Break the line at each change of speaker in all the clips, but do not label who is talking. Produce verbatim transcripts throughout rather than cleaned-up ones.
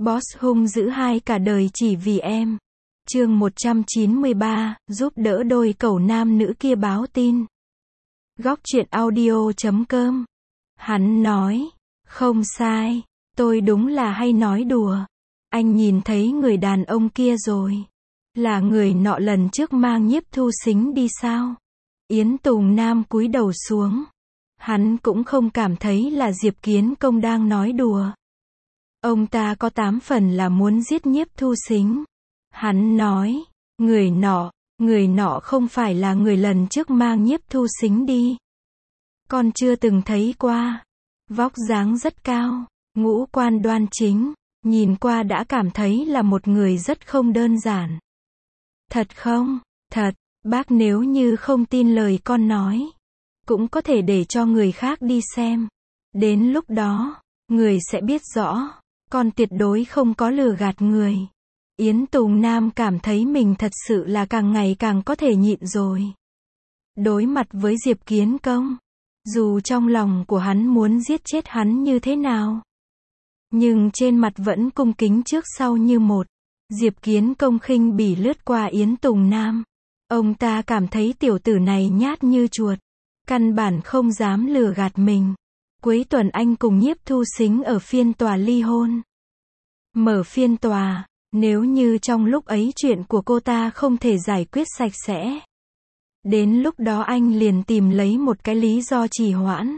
Boss hung dữ hai cả đời chỉ vì em. Chương một trăm chín mươi ba, giúp đỡ đôi cẩu nam nữ kia báo tin. Góc truyện audio chấm com. Hắn nói, không sai, tôi đúng là hay nói đùa. Anh nhìn thấy người đàn ông kia rồi. Là người nọ lần trước mang Nhiếp Thu Sính đi sao? Yến Tùng Nam cúi đầu xuống. Hắn cũng không cảm thấy là Diệp Kiến Công đang nói đùa. Ông ta có tám phần là muốn giết Nhiếp Thu Sính. Hắn nói, người nọ, người nọ không phải là người lần trước mang Nhiếp Thu Sính đi. Con chưa từng thấy qua. Vóc dáng rất cao, ngũ quan đoan chính, nhìn qua đã cảm thấy là một người rất không đơn giản. Thật không? Thật, bác nếu như không tin lời con nói, cũng có thể để cho người khác đi xem. Đến lúc đó, người sẽ biết rõ, con tuyệt đối không có lừa gạt người. Yến Tùng Nam cảm thấy mình thật sự là càng ngày càng có thể nhịn rồi. Đối mặt với Diệp Kiến Công, dù trong lòng của hắn muốn giết chết hắn như thế nào, nhưng trên mặt vẫn cung kính trước sau như một. Diệp Kiến Công khinh bỉ lướt qua Yến Tùng Nam. Ông ta cảm thấy tiểu tử này nhát như chuột, căn bản không dám lừa gạt mình. Cuối tuần anh cùng Nhiếp Thu Sính ở phiên tòa ly hôn. Mở phiên tòa, nếu như trong lúc ấy chuyện của cô ta không thể giải quyết sạch sẽ, đến lúc đó anh liền tìm lấy một cái lý do trì hoãn,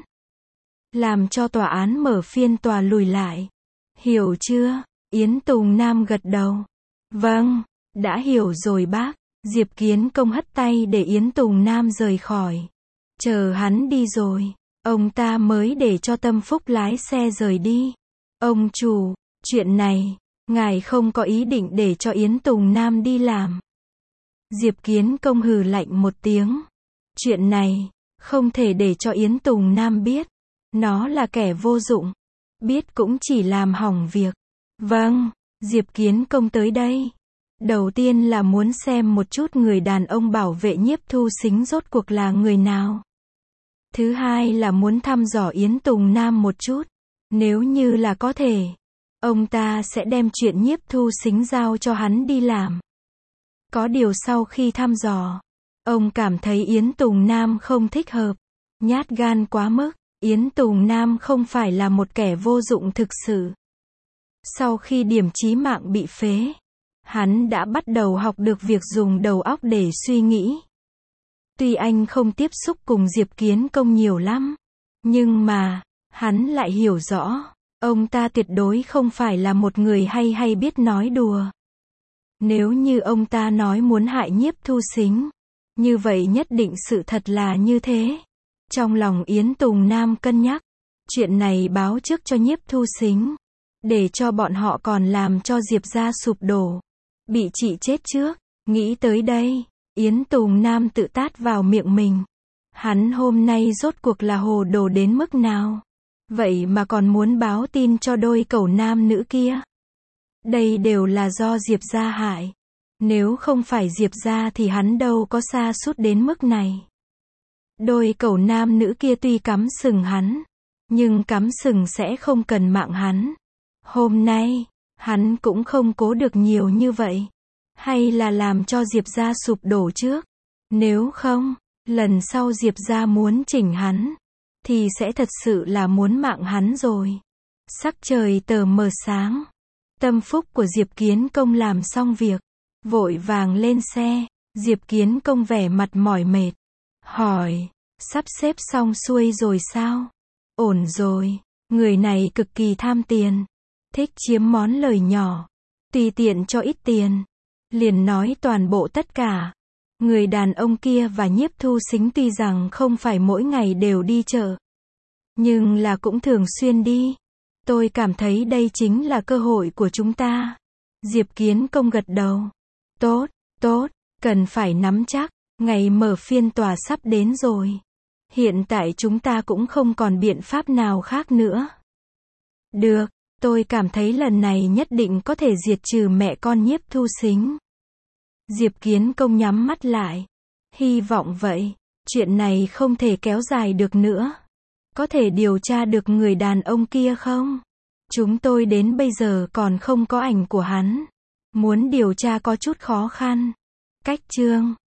làm cho tòa án mở phiên tòa lùi lại. Hiểu chưa? Yến Tùng Nam gật đầu. Vâng, đã hiểu rồi bác. Diệp Kiến Công hất tay để Yến Tùng Nam rời khỏi. Chờ hắn đi rồi, ông ta mới để cho Tâm Phúc lái xe rời đi. Ông chủ, chuyện này, ngài không có ý định để cho Yến Tùng Nam đi làm. Diệp Kiến Công hừ lạnh một tiếng. Chuyện này, không thể để cho Yến Tùng Nam biết. Nó là kẻ vô dụng. Biết cũng chỉ làm hỏng việc. Vâng, Diệp Kiến Công tới đây. Đầu tiên là muốn xem một chút người đàn ông bảo vệ Nhiếp Thu Sính rốt cuộc là người nào. Thứ hai là muốn thăm dò Yến Tùng Nam một chút. Nếu như là có thể, ông ta sẽ đem chuyện Nhiếp Thu Sính giao cho hắn đi làm. Có điều sau khi thăm dò, ông cảm thấy Yến Tùng Nam không thích hợp. Nhát gan quá mức. Yến Tùng Nam không phải là một kẻ vô dụng thực sự. Sau khi điểm chí mạng bị phế, hắn đã bắt đầu học được việc dùng đầu óc để suy nghĩ. Tuy anh không tiếp xúc cùng Diệp Kiến Công nhiều lắm, nhưng mà, hắn lại hiểu rõ, ông ta tuyệt đối không phải là một người hay hay biết nói đùa. Nếu như ông ta nói muốn hại Nhiếp Thu Sính, như vậy nhất định sự thật là như thế. Trong lòng Yến Tùng Nam cân nhắc, chuyện này báo trước cho Nhiếp Thu Sính, để cho bọn họ còn làm cho Diệp gia sụp đổ, bị chị chết trước. Nghĩ tới đây, Yến Tùng Nam tự tát vào miệng mình. Hắn hôm nay rốt cuộc là hồ đồ đến mức nào? Vậy mà còn muốn báo tin cho đôi cẩu nam nữ kia. Đây đều là do Diệp gia hại. Nếu không phải Diệp gia thì hắn đâu có sa sút đến mức này. Đôi cẩu nam nữ kia tuy cắm sừng hắn, nhưng cắm sừng sẽ không cần mạng hắn. Hôm nay, hắn cũng không cố được nhiều như vậy. Hay là làm cho Diệp gia sụp đổ trước. Nếu không, lần sau Diệp gia muốn chỉnh hắn, thì sẽ thật sự là muốn mạng hắn rồi. Sắc trời tờ mờ sáng. Tâm Phúc của Diệp Kiến Công làm xong việc, vội vàng lên xe. Diệp Kiến Công vẻ mặt mỏi mệt, hỏi, sắp xếp xong xuôi rồi sao? Ổn rồi. Người này cực kỳ tham tiền, thích chiếm món lời nhỏ, tùy tiện cho ít tiền, liền nói toàn bộ tất cả. Người đàn ông kia và Nhiếp Thu Sính tuy rằng không phải mỗi ngày đều đi chợ, nhưng là cũng thường xuyên đi. Tôi cảm thấy đây chính là cơ hội của chúng ta. Diệp Kiến Công gật đầu. Tốt, tốt, cần phải nắm chắc. Ngày mở phiên tòa sắp đến rồi. Hiện tại chúng ta cũng không còn biện pháp nào khác nữa. Được, tôi cảm thấy lần này nhất định có thể diệt trừ mẹ con Nhiếp Thu Sính. Diệp Kiến Công nhắm mắt lại. Hy vọng vậy. Chuyện này không thể kéo dài được nữa. Có thể điều tra được người đàn ông kia không? Chúng tôi đến bây giờ còn không có ảnh của hắn. Muốn điều tra có chút khó khăn. Cách chương